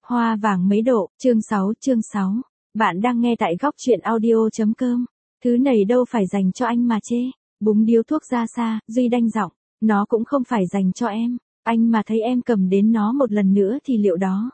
Hoa vàng mấy độ, chương 6. Bạn đang nghe tại góc truyện audio.com. Thứ này đâu phải dành cho anh mà chê. Búng điếu thuốc ra xa, Duy đanh giọng. Nó cũng không phải dành cho em. Anh mà thấy em cầm đến nó một lần nữa thì liệu đó.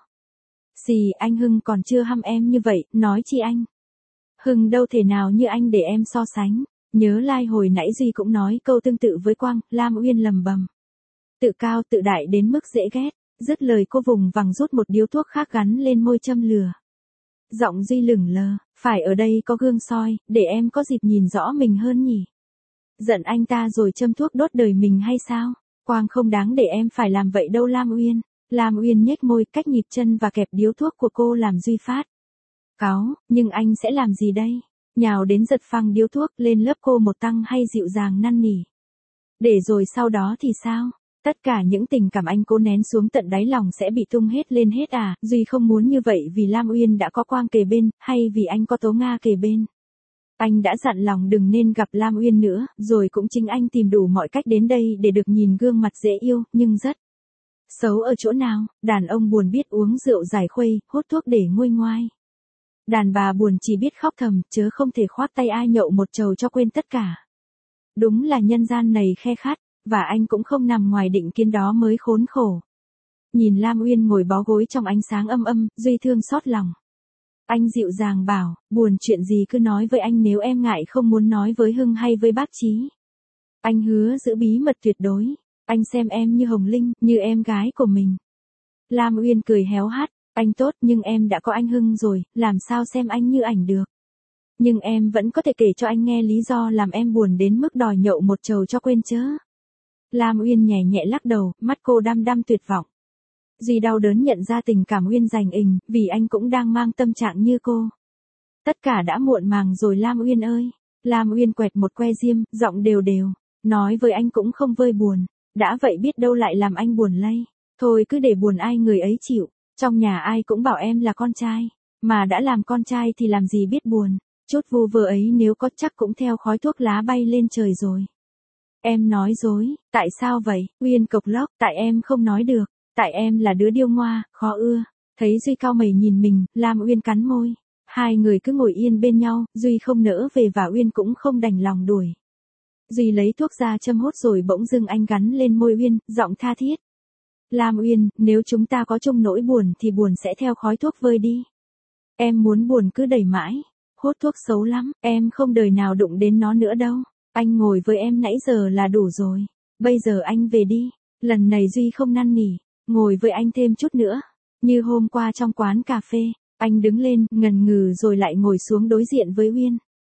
Xì, anh Hưng còn chưa hăm em như vậy, nói chi anh. Hưng đâu thể nào như anh để em so sánh. Nhớ lai hồi nãy Duy cũng nói câu tương tự với Quang, Lam Uyên lầm bầm. Tự cao tự đại đến mức dễ ghét. Dứt lời cô vùng vằng rút một điếu thuốc khác gắn lên môi châm lửa. Giọng Duy lửng lờ, phải ở đây có gương soi, để em có dịp nhìn rõ mình hơn nhỉ. Giận anh ta rồi châm thuốc đốt đời mình hay sao? Quang không đáng để em phải làm vậy đâu Lam Uyên. Lam Uyên nhếch môi cách nhịp chân và kẹp điếu thuốc của cô làm Duy phát cáu, nhưng anh sẽ làm gì đây? Nhào đến giật phăng điếu thuốc lên lớp cô một tăng hay dịu dàng năn nỉ. Để rồi sau đó thì sao? Tất cả những tình cảm anh cố nén xuống tận đáy lòng sẽ bị tung hết lên hết à? Duy không muốn như vậy vì Lam Uyên đã có Quang kề bên, hay vì anh có Tố Nga kề bên. Anh đã dặn lòng đừng nên gặp Lam Uyên nữa, rồi cũng chính anh tìm đủ mọi cách đến đây để được nhìn gương mặt dễ yêu, nhưng rất xấu ở chỗ nào. Đàn ông buồn biết uống rượu giải khuây, hút thuốc để nguôi ngoai. Đàn bà buồn chỉ biết khóc thầm, chớ không thể khoác tay ai nhậu một chầu cho quên tất cả. Đúng là nhân gian này khe khát. Và anh cũng không nằm ngoài định kiến đó mới khốn khổ. Nhìn Lam Uyên ngồi bó gối trong ánh sáng âm âm, Duy thương xót lòng. Anh dịu dàng bảo, buồn chuyện gì cứ nói với anh nếu em ngại không muốn nói với Hưng hay với bác Chí. Anh hứa giữ bí mật tuyệt đối. Anh xem em như Hồng Linh, như em gái của mình. Lam Uyên cười héo hắt, anh tốt nhưng em đã có anh Hưng rồi, làm sao xem anh như ảnh được. Nhưng em vẫn có thể kể cho anh nghe lý do làm em buồn đến mức đòi nhậu một chầu cho quên chớ. Lam Uyên nhẹ nhẹ lắc đầu, mắt cô đăm đăm tuyệt vọng. Duy đau đớn nhận ra tình cảm Uyên dành ình, vì anh cũng đang mang tâm trạng như cô. Tất cả đã muộn màng rồi Lam Uyên ơi. Lam Uyên quẹt một que diêm, giọng đều đều. Nói với anh cũng không vơi buồn. Đã vậy biết đâu lại làm anh buồn lây. Thôi cứ để buồn ai người ấy chịu. Trong nhà ai cũng bảo em là con trai. Mà đã làm con trai thì làm gì biết buồn. Chút vu vơ ấy nếu có chắc cũng theo khói thuốc lá bay lên trời rồi. Em nói dối, tại sao vậy? Uyên cộc lốc, tại em không nói được, tại em là đứa điêu ngoa, khó ưa. Thấy Duy cau mày nhìn mình, Lam Uyên cắn môi. Hai người cứ ngồi yên bên nhau, Duy không nỡ về và Uyên cũng không đành lòng đuổi. Duy lấy thuốc ra châm hốt rồi bỗng dưng anh gắn lên môi Uyên, giọng tha thiết. Lam Uyên, nếu chúng ta có chung nỗi buồn thì buồn sẽ theo khói thuốc vơi đi. Em muốn buồn cứ đẩy mãi. Hút thuốc xấu lắm, em không đời nào đụng đến nó nữa đâu. Anh ngồi với em nãy giờ là đủ rồi. Bây giờ anh về đi. Lần này Duy không năn nỉ. Ngồi với anh thêm chút nữa. Như hôm qua trong quán cà phê. Anh đứng lên, ngần ngừ rồi lại ngồi xuống đối diện với Uyên.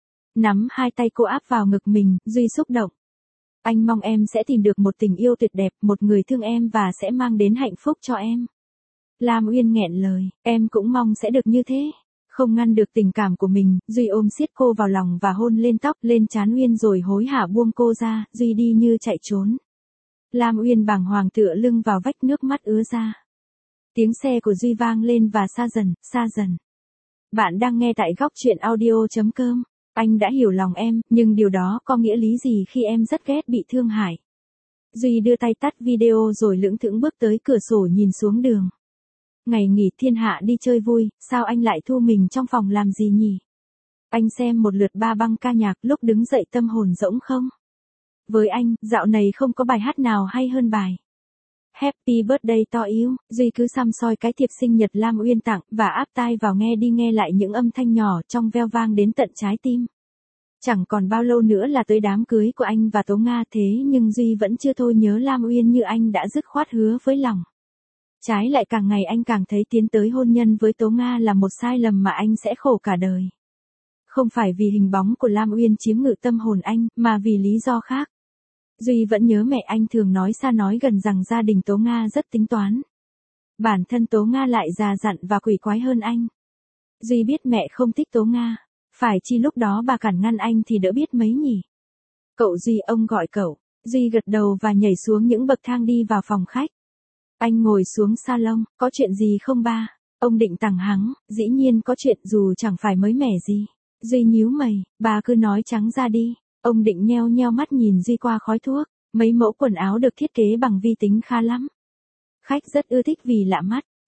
Nắm hai tay cô áp vào ngực mình, Duy xúc động. Anh mong em sẽ tìm được một tình yêu tuyệt đẹp, một người thương em và sẽ mang đến hạnh phúc cho em. Lam Uyên nghẹn lời, em cũng mong sẽ được như thế. Không ngăn được tình cảm của mình, Duy ôm siết cô vào lòng và hôn lên tóc, lên trán Uyên rồi hối hả buông cô ra, Duy đi như chạy trốn. Lam Uyên bàng hoàng tựa lưng vào vách, nước mắt ứa ra. Tiếng xe của Duy vang lên và xa dần. Bạn đang nghe tại góc truyện audio.com. Anh đã hiểu lòng em, nhưng điều đó có nghĩa lý gì khi em rất ghét bị thương hại? Duy đưa tay tắt video rồi lững thững bước tới cửa sổ nhìn xuống đường. Ngày nghỉ thiên hạ đi chơi vui, sao anh lại thu mình trong phòng làm gì nhỉ? Anh xem một lượt ba băng ca nhạc, lúc đứng dậy tâm hồn rỗng không? Với anh, dạo này không có bài hát nào hay hơn bài Happy Birthday to You. Duy cứ săm soi cái thiệp sinh nhật Lam Uyên tặng, và áp tai vào nghe đi nghe lại những âm thanh nhỏ trong veo vang đến tận trái tim. Chẳng còn bao lâu nữa là tới đám cưới của anh và Tố Nga, thế nhưng Duy vẫn chưa thôi nhớ Lam Uyên như anh đã dứt khoát hứa với lòng. Trái lại càng ngày anh càng thấy tiến tới hôn nhân với Tố Nga là một sai lầm mà anh sẽ khổ cả đời. Không phải vì hình bóng của Lam Uyên chiếm ngự tâm hồn anh, mà vì lý do khác. Duy vẫn nhớ mẹ anh thường nói xa nói gần rằng gia đình Tố Nga rất tính toán. Bản thân Tố Nga lại già dặn và quỷ quái hơn anh. Duy biết mẹ không thích Tố Nga. Phải chi lúc đó bà cản ngăn anh thì đỡ biết mấy nhỉ. Cậu Duy, ông gọi cậu. Duy gật đầu và nhảy xuống những bậc thang đi vào phòng khách. Anh ngồi xuống salon, có chuyện gì không ba? Ông Định tằng hắng, dĩ nhiên có chuyện dù chẳng phải mới mẻ gì. Duy nhíu mày, bà cứ nói trắng ra đi. Ông Định nheo nheo mắt nhìn Duy qua khói thuốc, mấy mẫu quần áo được thiết kế bằng vi tính khá lắm. Khách rất ưa thích vì lạ mắt,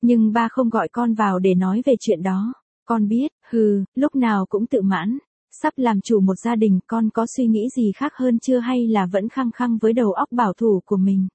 nhưng ba không gọi con vào để nói về chuyện đó. Con biết, lúc nào cũng tự mãn. Sắp làm chủ một gia đình, con có suy nghĩ gì khác hơn chưa hay là vẫn khăng khăng với đầu óc bảo thủ của mình?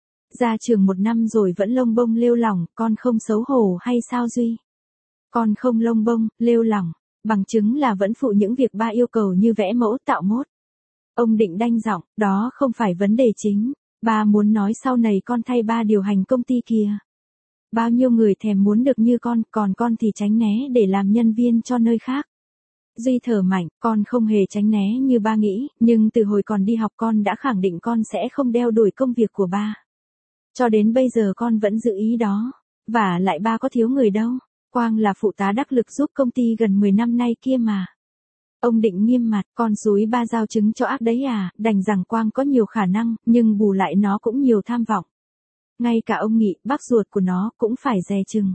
Ra trường 1 năm rồi vẫn lông bông lêu lỏng, con không xấu hổ hay sao Duy? Con không lông bông, lêu lỏng, bằng chứng là vẫn phụ những việc ba yêu cầu như vẽ mẫu tạo mốt. Ông Định đanh giọng, đó không phải vấn đề chính. Ba muốn nói sau này con thay ba điều hành công ty kìa. Bao nhiêu người thèm muốn được như con, còn con thì tránh né để làm nhân viên cho nơi khác. Duy thở mạnh, con không hề tránh né như ba nghĩ, nhưng từ hồi còn đi học con đã khẳng định con sẽ không đeo đuổi công việc của ba. Cho đến bây giờ con vẫn giữ ý đó. Và lại ba có thiếu người đâu. Quang là phụ tá đắc lực giúp công ty gần 10 năm nay kia mà. Ông Định nghiêm mặt, con dúi ba giao trứng cho ác đấy à, đành rằng Quang có nhiều khả năng, nhưng bù lại nó cũng nhiều tham vọng. Ngay cả ông Nghị, bác ruột của nó, cũng phải dè chừng.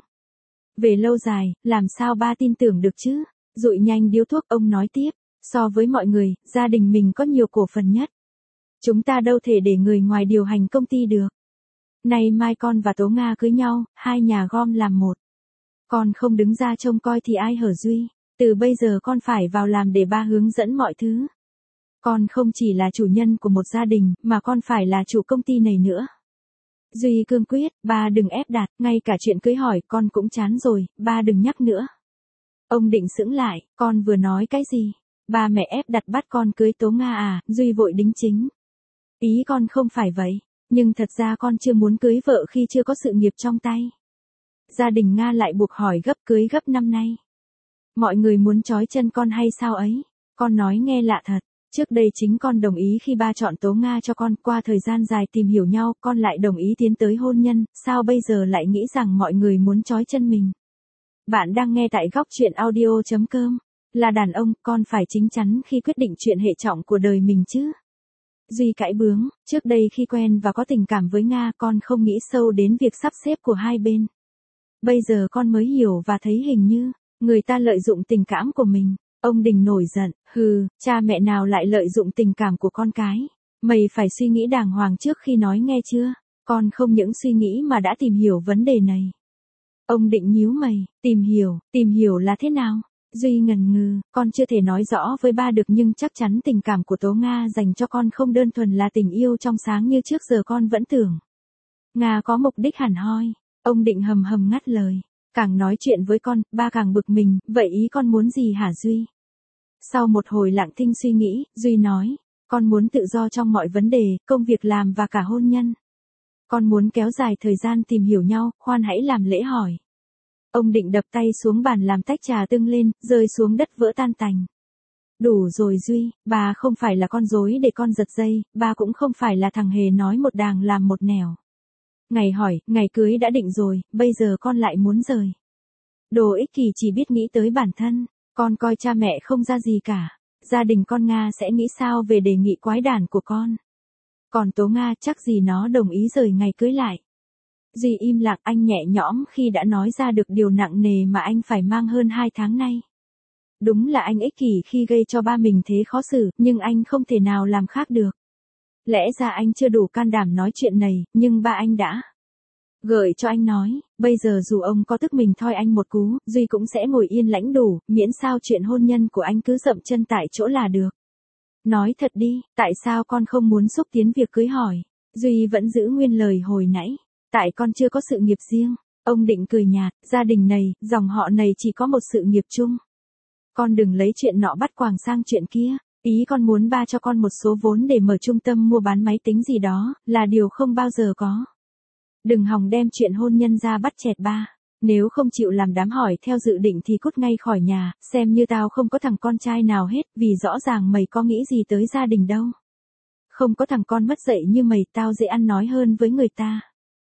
Về lâu dài, làm sao ba tin tưởng được chứ? Dụi nhanh điếu thuốc, ông nói tiếp, so với mọi người, gia đình mình có nhiều cổ phần nhất. Chúng ta đâu thể để người ngoài điều hành công ty được. Nay mai con và Tố Nga cưới nhau, hai nhà gom làm một. Con không đứng ra trông coi thì ai hở Duy? Từ bây giờ con phải vào làm để ba hướng dẫn mọi thứ. Con không chỉ là chủ nhân của một gia đình, mà con phải là chủ công ty này nữa. Duy cương quyết, ba đừng ép đặt, ngay cả chuyện cưới hỏi con cũng chán rồi, ba đừng nhắc nữa. Ông Định sững lại, con vừa nói cái gì? Ba mẹ ép đặt bắt con cưới Tố Nga à? Duy vội đính chính. Ý con không phải vậy, nhưng thật ra con chưa muốn cưới vợ khi chưa có sự nghiệp trong tay. Gia đình Nga lại buộc hỏi gấp cưới gấp năm nay. Mọi người muốn trói chân con hay sao ấy? Con nói nghe lạ thật. Trước đây chính con đồng ý khi ba chọn Tố Nga cho con, qua thời gian dài tìm hiểu nhau, con lại đồng ý tiến tới hôn nhân, sao bây giờ lại nghĩ rằng mọi người muốn trói chân mình? Bạn đang nghe tại góc truyện audio.com. Là đàn ông, con phải chín chắn khi quyết định chuyện hệ trọng của đời mình chứ. Duy cãi bướng, trước đây khi quen và có tình cảm với Nga con không nghĩ sâu đến việc sắp xếp của hai bên. Bây giờ con mới hiểu và thấy hình như, người ta lợi dụng tình cảm của mình. Ông Đình nổi giận, cha mẹ nào lại lợi dụng tình cảm của con cái. Mày phải suy nghĩ đàng hoàng trước khi nói nghe chưa? Con không những suy nghĩ mà đã tìm hiểu vấn đề này. Ông Định nhíu mày, tìm hiểu là thế nào? Duy ngần ngừ, con chưa thể nói rõ với ba được nhưng chắc chắn tình cảm của Tố Nga dành cho con không đơn thuần là tình yêu trong sáng như trước giờ con vẫn tưởng. Nga có mục đích hẳn hoi. Ông Định hầm hầm ngắt lời. Càng nói chuyện với con, ba càng bực mình, vậy ý con muốn gì hả Duy? Sau một hồi lặng thinh suy nghĩ, Duy nói, con muốn tự do trong mọi vấn đề, công việc làm và cả hôn nhân. Con muốn kéo dài thời gian tìm hiểu nhau, khoan hãy làm lễ hỏi. Ông Định đập tay xuống bàn làm tách trà tưng lên, rơi xuống đất vỡ tan tành. Đủ rồi Duy, bà không phải là con rối để con giật dây, bà cũng không phải là thằng hề nói một đàng làm một nẻo. Ngày hỏi, ngày cưới đã định rồi, bây giờ con lại muốn rời. Đồ ích kỷ chỉ biết nghĩ tới bản thân, con coi cha mẹ không ra gì cả. Gia đình con Nga sẽ nghĩ sao về đề nghị quái đản của con? Còn Tố Nga chắc gì nó đồng ý rời ngày cưới lại. Duy im lặng, anh nhẹ nhõm khi đã nói ra được điều nặng nề mà anh phải mang hơn 2 tháng nay. Đúng là anh ích kỷ khi gây cho ba mình thế khó xử, nhưng anh không thể nào làm khác được. Lẽ ra anh chưa đủ can đảm nói chuyện này, nhưng ba anh đã gợi cho anh nói, bây giờ dù ông có tức mình thoi anh một cú, Duy cũng sẽ ngồi yên lãnh đủ, miễn sao chuyện hôn nhân của anh cứ dậm chân tại chỗ là được. Nói thật đi, tại sao con không muốn xúc tiến việc cưới hỏi? Duy vẫn giữ nguyên lời hồi nãy. Tại con chưa có sự nghiệp riêng. Ông Định cười nhạt, gia đình này, dòng họ này chỉ có một sự nghiệp chung. Con đừng lấy chuyện nọ bắt quàng sang chuyện kia. Ý con muốn ba cho con một số vốn để mở trung tâm mua bán máy tính gì đó, là điều không bao giờ có. Đừng hòng đem chuyện hôn nhân ra bắt chẹt ba. Nếu không chịu làm đám hỏi theo dự định thì cút ngay khỏi nhà, xem như tao không có thằng con trai nào hết, vì rõ ràng mày có nghĩ gì tới gia đình đâu. Không có thằng con mất dạy như mày, tao dễ ăn nói hơn với người ta.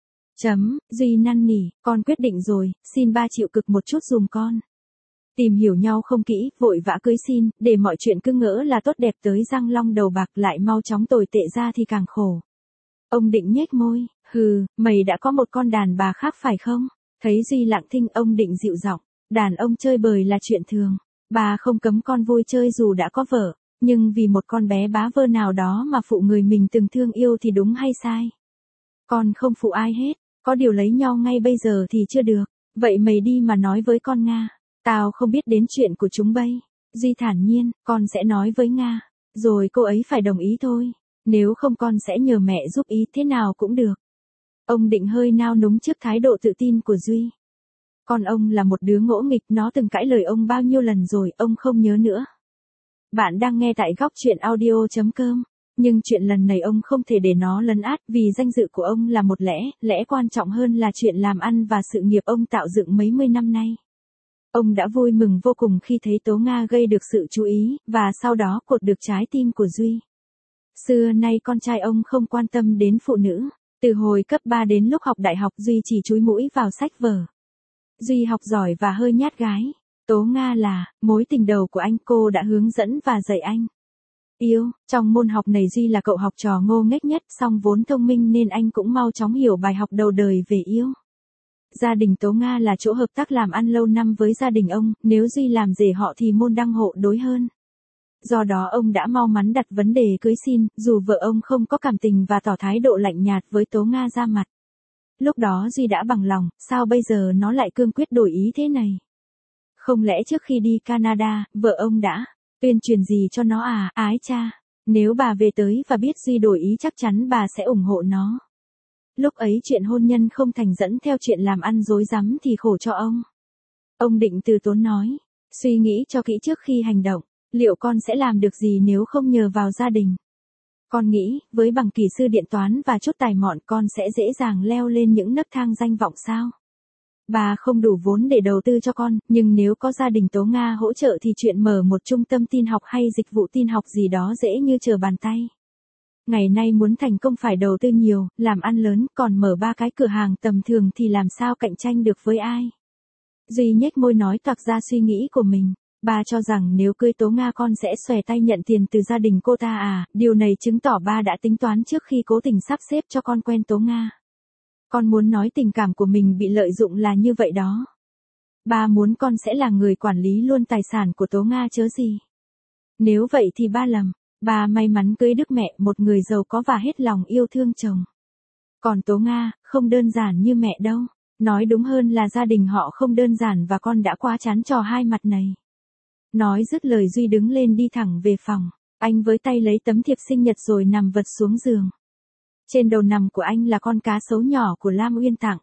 Duy năn nỉ, con quyết định rồi, xin ba chịu cực một chút dùm con. Tìm hiểu nhau không kỹ, vội vã cưới xin, để mọi chuyện cứ ngỡ là tốt đẹp tới răng long đầu bạc lại mau chóng tồi tệ ra thì càng khổ. Ông Định nhếch môi, mày đã có một con đàn bà khác phải không? Thấy Duy lặng thinh, ông Định dịu giọng, đàn ông chơi bời là chuyện thường. Bà không cấm con vui chơi dù đã có vợ, nhưng vì một con bé bá vơ nào đó mà phụ người mình từng thương yêu thì đúng hay sai? Con không phụ ai hết. Có điều lấy nhau ngay bây giờ thì chưa được. Vậy mày đi mà nói với con Nga. Tao không biết đến chuyện của chúng bay. Duy thản nhiên, con sẽ nói với Nga. Rồi cô ấy phải đồng ý thôi. Nếu không con sẽ nhờ mẹ giúp ý thế nào cũng được. Ông Định hơi nao núng trước thái độ tự tin của Duy. Con ông là một đứa ngỗ nghịch, nó từng cãi lời ông bao nhiêu lần rồi, ông không nhớ nữa. Bạn đang nghe tại góc chuyện audio.com. Nhưng chuyện lần này ông không thể để nó lấn át, vì danh dự của ông là một lẽ quan trọng hơn là chuyện làm ăn và sự nghiệp ông tạo dựng mấy mươi năm nay. Ông đã vui mừng vô cùng khi thấy Tố Nga gây được sự chú ý, và sau đó cột được trái tim của Duy. Xưa nay con trai ông không quan tâm đến phụ nữ. Từ hồi cấp 3 đến lúc học đại học Duy chỉ chúi mũi vào sách vở. Duy học giỏi và hơi nhát gái. Tố Nga là mối tình đầu của anh, cô đã hướng dẫn và dạy anh yêu. Trong môn học này Duy là cậu học trò ngô nghếch nhất, song vốn thông minh nên anh cũng mau chóng hiểu bài học đầu đời về yêu. Gia đình Tố Nga là chỗ hợp tác làm ăn lâu năm với gia đình ông, nếu Duy làm rể họ thì môn đăng hộ đối hơn. Do đó ông đã mau mắn đặt vấn đề cưới xin, dù vợ ông không có cảm tình và tỏ thái độ lạnh nhạt với Tố Nga ra mặt. Lúc đó Duy đã bằng lòng, sao bây giờ nó lại cương quyết đổi ý thế này? Không lẽ trước khi đi Canada, vợ ông đã tuyên truyền gì cho nó à? Ái cha, nếu bà về tới và biết Duy đổi ý chắc chắn bà sẽ ủng hộ nó. Lúc ấy chuyện hôn nhân không thành dẫn theo chuyện làm ăn rối rắm thì khổ cho ông. Ông Định từ tốn nói, suy nghĩ cho kỹ trước khi hành động, liệu con sẽ làm được gì nếu không nhờ vào gia đình? Con nghĩ, với bằng kỹ sư điện toán và chút tài mọn con sẽ dễ dàng leo lên những nấc thang danh vọng sao? Bà không đủ vốn để đầu tư cho con, nhưng nếu có gia đình Tố Nga hỗ trợ thì chuyện mở một trung tâm tin học hay dịch vụ tin học gì đó dễ như trở bàn tay. Ngày nay muốn thành công phải đầu tư nhiều, làm ăn lớn, còn mở 3 cái cửa hàng tầm thường thì làm sao cạnh tranh được với ai? Duy nhếch môi nói toạc ra suy nghĩ của mình. Ba cho rằng nếu cưới Tố Nga con sẽ xòe tay nhận tiền từ gia đình cô ta à, điều này chứng tỏ ba đã tính toán trước khi cố tình sắp xếp cho con quen Tố Nga. Con muốn nói tình cảm của mình bị lợi dụng là như vậy đó. Ba muốn con sẽ là người quản lý luôn tài sản của Tố Nga chớ gì. Nếu vậy thì ba lầm. Ba may mắn cưới đức mẹ, một người giàu có và hết lòng yêu thương chồng. Còn Tố Nga, không đơn giản như mẹ đâu. Nói đúng hơn là gia đình họ không đơn giản và con đã quá chán trò hai mặt này. Nói dứt lời Duy đứng lên đi thẳng về phòng. Anh với tay lấy tấm thiệp sinh nhật rồi nằm vật xuống giường. Trên đầu nằm của anh là con cá sấu nhỏ của Lam Uyên tặng.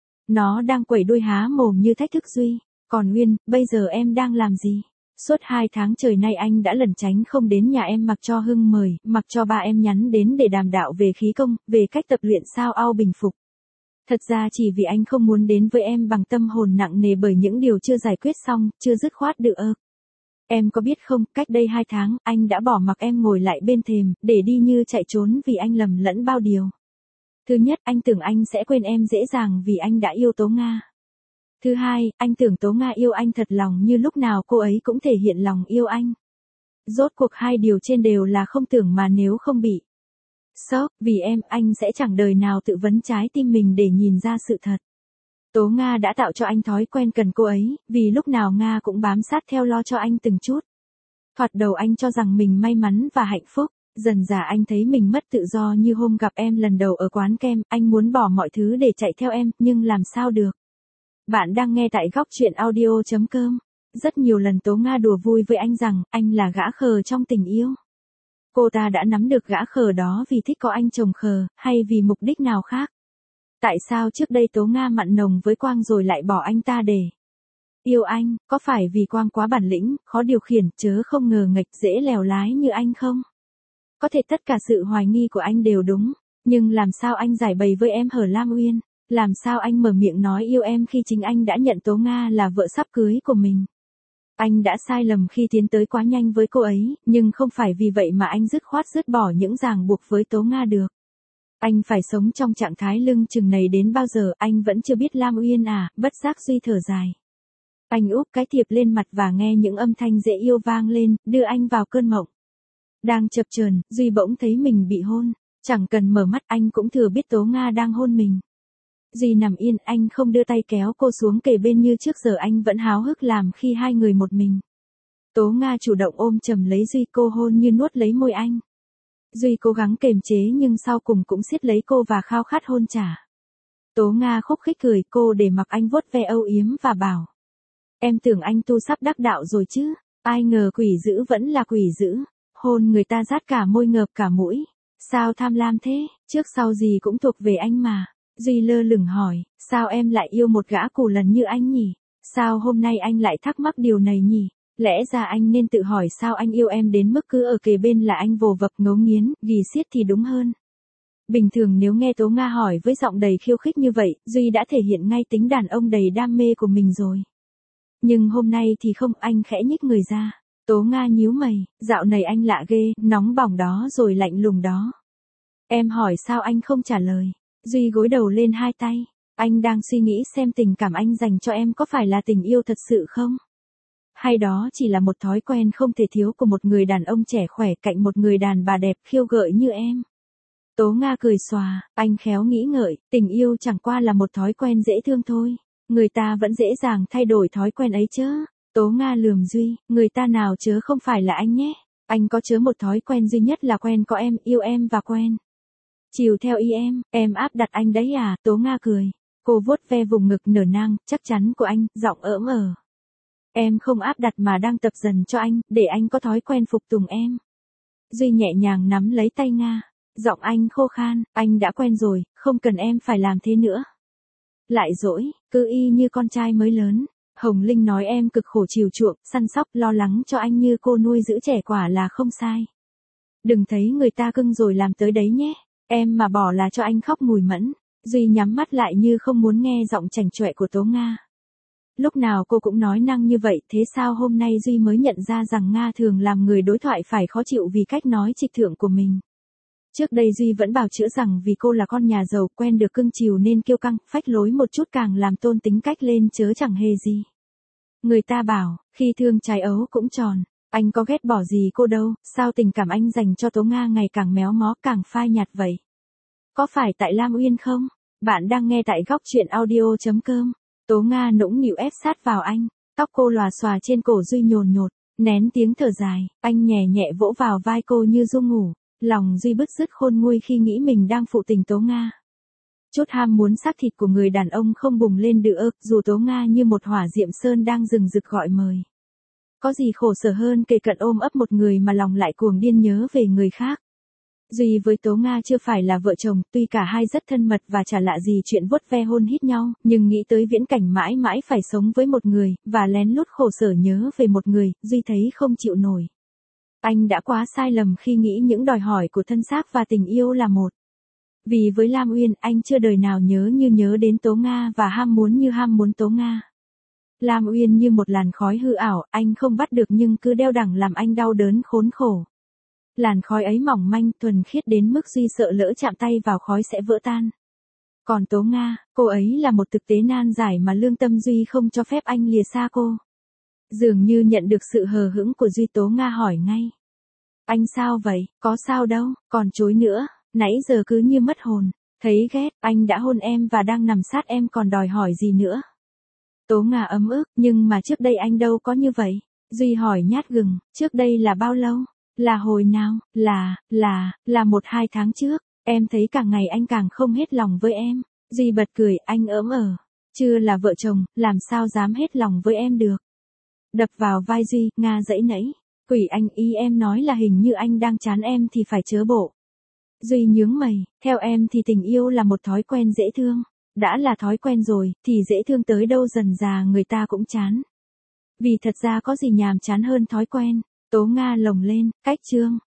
Nó đang quẩy đuôi há mồm như thách thức Duy. Còn Uyên, bây giờ em đang làm gì? Suốt 2 tháng trời nay anh đã lẩn tránh không đến nhà em, mặc cho Hưng mời, mặc cho ba em nhắn đến để đàm đạo về khí công, về cách tập luyện sao ao bình phục. Thật ra chỉ vì anh không muốn đến với em bằng tâm hồn nặng nề bởi những điều chưa giải quyết xong, chưa dứt khoát được. Em có biết không, cách đây 2 tháng, anh đã bỏ mặc em ngồi lại bên thềm, để đi như chạy trốn vì anh lầm lẫn bao điều. Thứ nhất, anh tưởng anh sẽ quên em dễ dàng vì anh đã yêu Tố Nga. Thứ hai, anh tưởng Tố Nga yêu anh thật lòng như lúc nào cô ấy cũng thể hiện lòng yêu anh. Rốt cuộc hai điều trên đều là không tưởng, mà nếu không bị sốc vì em, anh sẽ chẳng đời nào tự vấn trái tim mình để nhìn ra sự thật. Tố Nga đã tạo cho anh thói quen cần cô ấy, vì lúc nào Nga cũng bám sát theo lo cho anh từng chút. Thoạt đầu anh cho rằng mình may mắn và hạnh phúc, dần dà anh thấy mình mất tự do, như hôm gặp em lần đầu ở quán kem, anh muốn bỏ mọi thứ để chạy theo em, nhưng làm sao được. Bạn đang nghe tại góc chuyện audio.com. Rất nhiều lần Tố Nga đùa vui với anh rằng, anh là gã khờ trong tình yêu. Cô ta đã nắm được gã khờ đó vì thích có anh chồng khờ, hay vì mục đích nào khác. Tại sao trước đây Tố Nga mặn nồng với Quang rồi lại bỏ anh ta để yêu anh, có phải vì Quang quá bản lĩnh, khó điều khiển, chớ không ngờ nghệch, dễ lèo lái như anh không? Có thể tất cả sự hoài nghi của anh đều đúng, nhưng làm sao anh giải bày với em hở Lam Uyên? Làm sao anh mở miệng nói yêu em khi chính anh đã nhận Tố Nga là vợ sắp cưới của mình? Anh đã sai lầm khi tiến tới quá nhanh với cô ấy, nhưng không phải vì vậy mà anh dứt khoát dứt bỏ những ràng buộc với Tố Nga được. Anh phải sống trong trạng thái lưng chừng này đến bao giờ, anh vẫn chưa biết Lam Uyên à? Bất giác Duy thở dài. Anh úp cái thiệp lên mặt và nghe những âm thanh dễ yêu vang lên, đưa anh vào cơn mộng. Đang chập chờn, Duy bỗng thấy mình bị hôn. Chẳng cần mở mắt anh cũng thừa biết Tố Nga đang hôn mình. Duy nằm yên, anh không đưa tay kéo cô xuống kề bên như trước giờ anh vẫn háo hức làm khi hai người một mình. Tố Nga chủ động ôm chầm lấy Duy, cô hôn như nuốt lấy môi anh. Duy cố gắng kềm chế nhưng sau cùng cũng siết lấy cô và khao khát hôn trả. Tố Nga khúc khích cười, cô để mặc anh vuốt ve âu yếm và bảo. Em tưởng anh tu sắp đắc đạo rồi chứ, ai ngờ quỷ dữ vẫn là quỷ dữ, hôn người ta rát cả môi ngợp cả mũi. Sao tham lam thế, trước sau gì cũng thuộc về anh mà. Duy lơ lửng hỏi, sao em lại yêu một gã cù lần như anh nhỉ? Sao hôm nay anh lại thắc mắc điều này nhỉ? Lẽ ra anh nên tự hỏi sao anh yêu em đến mức cứ ở kề bên là anh vồ vập ngấu nghiến, ghì xiết thì đúng hơn. Bình thường nếu nghe Tố Nga hỏi với giọng đầy khiêu khích như vậy, Duy đã thể hiện ngay tính đàn ông đầy đam mê của mình rồi. Nhưng hôm nay thì không, anh khẽ nhích người ra. Tố Nga nhíu mày, dạo này anh lạ ghê, nóng bỏng đó rồi lạnh lùng đó. Em hỏi sao anh không trả lời. Duy gối đầu lên hai tay. Anh đang suy nghĩ xem tình cảm anh dành cho em có phải là tình yêu thật sự không? Hay đó chỉ là một thói quen không thể thiếu của một người đàn ông trẻ khỏe cạnh một người đàn bà đẹp khiêu gợi như em. Tố Nga cười xòa, anh khéo nghĩ ngợi, tình yêu chẳng qua là một thói quen dễ thương thôi. Người ta vẫn dễ dàng thay đổi thói quen ấy chứ. Tố Nga lườm Duy, người ta nào chớ không phải là anh nhé. Anh có chớ một thói quen duy nhất là quen có em, yêu em và quen. Chiều theo ý em áp đặt anh đấy à, Tố Nga cười. Cô vuốt ve vùng ngực nở nang, chắc chắn của anh, giọng ỡm ờ. Em không áp đặt mà đang tập dần cho anh, để anh có thói quen phục tùng em. Duy nhẹ nhàng nắm lấy tay Nga. Giọng anh khô khan, anh đã quen rồi, không cần em phải làm thế nữa. Lại dỗi, cứ y như con trai mới lớn. Hồng Linh nói em cực khổ chiều chuộng, săn sóc, lo lắng cho anh như cô nuôi giữ trẻ quả là không sai. Đừng thấy người ta cưng rồi làm tới đấy nhé. Em mà bỏ là cho anh khóc mùi mẫn. Duy nhắm mắt lại như không muốn nghe giọng chảnh chọe của Tố Nga. Lúc nào cô cũng nói năng như vậy, thế sao hôm nay Duy mới nhận ra rằng Nga thường làm người đối thoại phải khó chịu vì cách nói trịch thượng của mình. Trước đây Duy vẫn bào chữa rằng vì cô là con nhà giàu quen được cưng chiều nên kiêu căng, phách lối một chút càng làm tôn tính cách lên chớ chẳng hề gì. Người ta bảo, khi thương trái ấu cũng tròn, anh có ghét bỏ gì cô đâu, sao tình cảm anh dành cho Tố Nga ngày càng méo mó càng phai nhạt vậy? Có phải tại Lam Uyên không? Bạn đang nghe tại góc truyện audio.com. Tố Nga nũng nịu ép sát vào anh, tóc cô lòa xòa trên cổ Duy nhồn nhột, nén tiếng thở dài, anh nhẹ nhẹ vỗ vào vai cô như ru ngủ. Lòng Duy bứt rứt khôn nguôi khi nghĩ mình đang phụ tình Tố Nga. Chút ham muốn xác thịt của người đàn ông không bùng lên được ức, dù Tố Nga như một hỏa diệm sơn đang rừng rực gọi mời. Có gì khổ sở hơn kề cận ôm ấp một người mà lòng lại cuồng điên nhớ về người khác. Duy với Tố Nga chưa phải là vợ chồng, tuy cả hai rất thân mật và chả lạ gì chuyện vuốt ve hôn hít nhau, nhưng nghĩ tới viễn cảnh mãi mãi phải sống với một người, và lén lút khổ sở nhớ về một người, Duy thấy không chịu nổi. Anh đã quá sai lầm khi nghĩ những đòi hỏi của thân xác và tình yêu là một. Vì với Lam Uyên, anh chưa đời nào nhớ như nhớ đến Tố Nga và ham muốn như ham muốn Tố Nga. Lam Uyên như một làn khói hư ảo, anh không bắt được nhưng cứ đeo đẳng làm anh đau đớn khốn khổ. Làn khói ấy mỏng manh, thuần khiết đến mức Duy sợ lỡ chạm tay vào khói sẽ vỡ tan. Còn Tố Nga, cô ấy là một thực tế nan giải mà lương tâm Duy không cho phép anh lìa xa cô. Dường như nhận được sự hờ hững của Duy, Tố Nga hỏi ngay. Anh sao vậy, có sao đâu, còn chối nữa, nãy giờ cứ như mất hồn, thấy ghét, anh đã hôn em và đang nằm sát em còn đòi hỏi gì nữa. Tố Nga ấm ức, nhưng mà trước đây anh đâu có như vậy. Duy hỏi nhát gừng, trước đây là bao lâu, là hồi nào, là 1-2 tháng trước, em thấy càng ngày anh càng không hết lòng với em. Duy bật cười, anh ỡm ờ, chưa là vợ chồng, làm sao dám hết lòng với em được. Đập vào vai Duy, Nga dãy nẫy. Quỷ anh, ý em nói là hình như anh đang chán em thì phải chớ bộ. Duy nhướng mày, theo em thì tình yêu là một thói quen dễ thương. Đã là thói quen rồi, thì dễ thương tới đâu dần già người ta cũng chán. Vì thật ra có gì nhàm chán hơn thói quen. Tố Nga lồng lên, cách chương.